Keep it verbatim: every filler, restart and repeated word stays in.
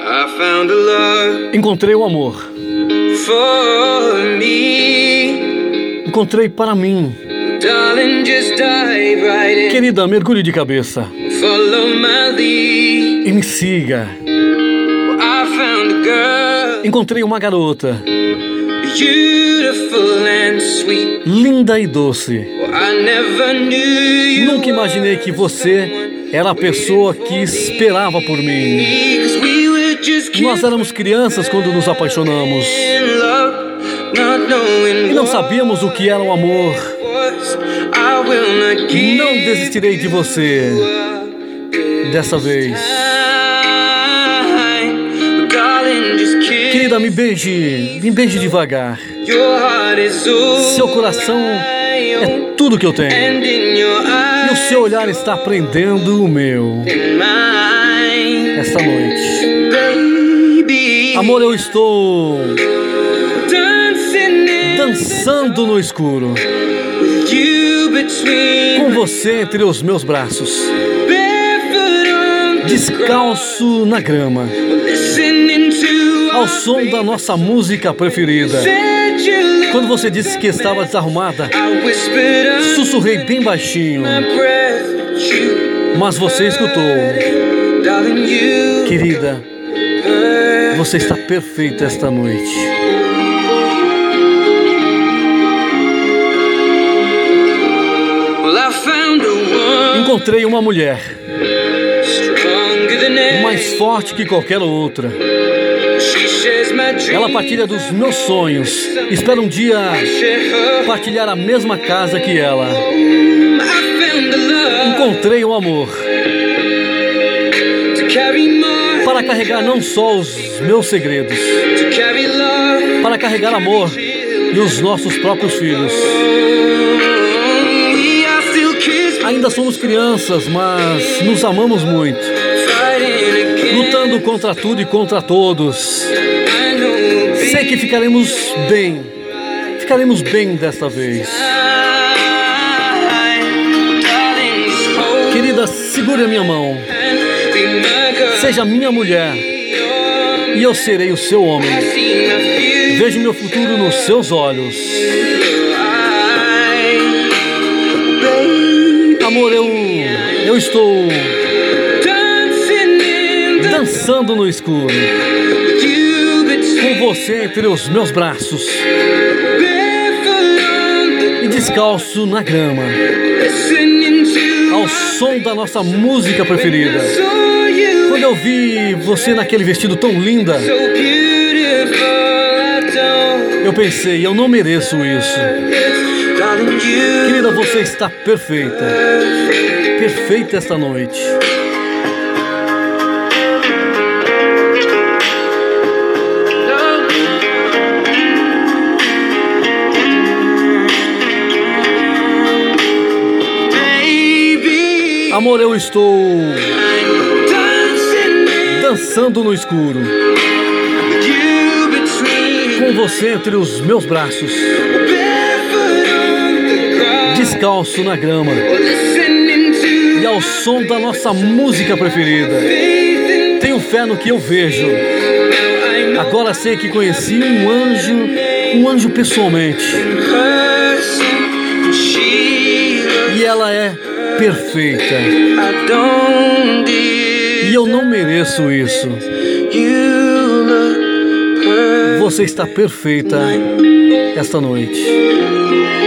I found a love Encontrei o amor. for me. Encontrei para mim. Darling, just dive right in. Querida, mergulhe de cabeça Follow my lead. e me siga. I found a girl, Encontrei uma garota beautiful and sweet. linda e doce. I never knew you Nunca imaginei que você era a pessoa que esperava por mim. were, 'cause we were just Nós éramos crianças quando nos apaixonamos in love, not knowing e não what sabíamos o que era o amor. was. I will not give Não desistirei de você up dessa vez. time. Darling, just kiss. Querida, me beije, me beije devagar. Your heart is all Seu coração I own. é tudo que eu tenho. And in your E o eyes, seu olhar está prendendo o meu in mine, esta noite. baby. Amor, eu estou Dancing in dançando no escuro, with you between, com você entre os meus braços, barefoot on the descalço na grama, ground, listening to ao our som da nossa música preferida. said you look. Quando você disse que estava desarrumada, I whispered under sussurrei bem baixinho, my breath, but you mas você escutou. heard. Darling, you Querida, heard. você está perfeita esta noite. Well, I found a one Encontrei uma mulher stronger than mais forte que qualquer outra. She shares my dreams. Ela partilha dos meus sonhos. Espero um dia Share her partilhar a mesma casa que ela. home. I found a love Encontrei o amor to carry more, para carregar não só os meus segredos, to carry love para carregar amor e os nossos próprios filhos. We are still kids, Ainda somos crianças, mas nos amamos muito, fighting again. lutando contra tudo e contra todos. I know, Sei que ficaremos bem, ficaremos bem desta vez. darling, just hold Querida, segure a minha mão, and be my girl. seja minha mulher e eu serei o seu homem. I see my future Vejo meu futuro nos seus olhos. eye, baby. Amor, eu, eu estou Dancing in the dançando no escuro, with you between, com você entre os meus braços barefoot on the e descalço na grama, listening to ao som da nossa música preferida. saw you Quando eu vi você naquele vestido tão linda, so beautiful. I don't, eu pensei, eu não mereço isso. darling, you Querida, você está perfeita, perfeita esta noite. baby. Amor, eu estou Dancing dançando no escuro, with you between, com você entre os meus braços, barefoot on the ground, descalço na grama listening to e ao som da nossa música preferida. faith in. Tenho fé no que eu vejo. Now I know Agora sei que conheci um anjo, um anjo pessoalmente, person, she e ela é perfeita. I don't E eu não mereço isso. you look perfect. Você está perfeita esta noite.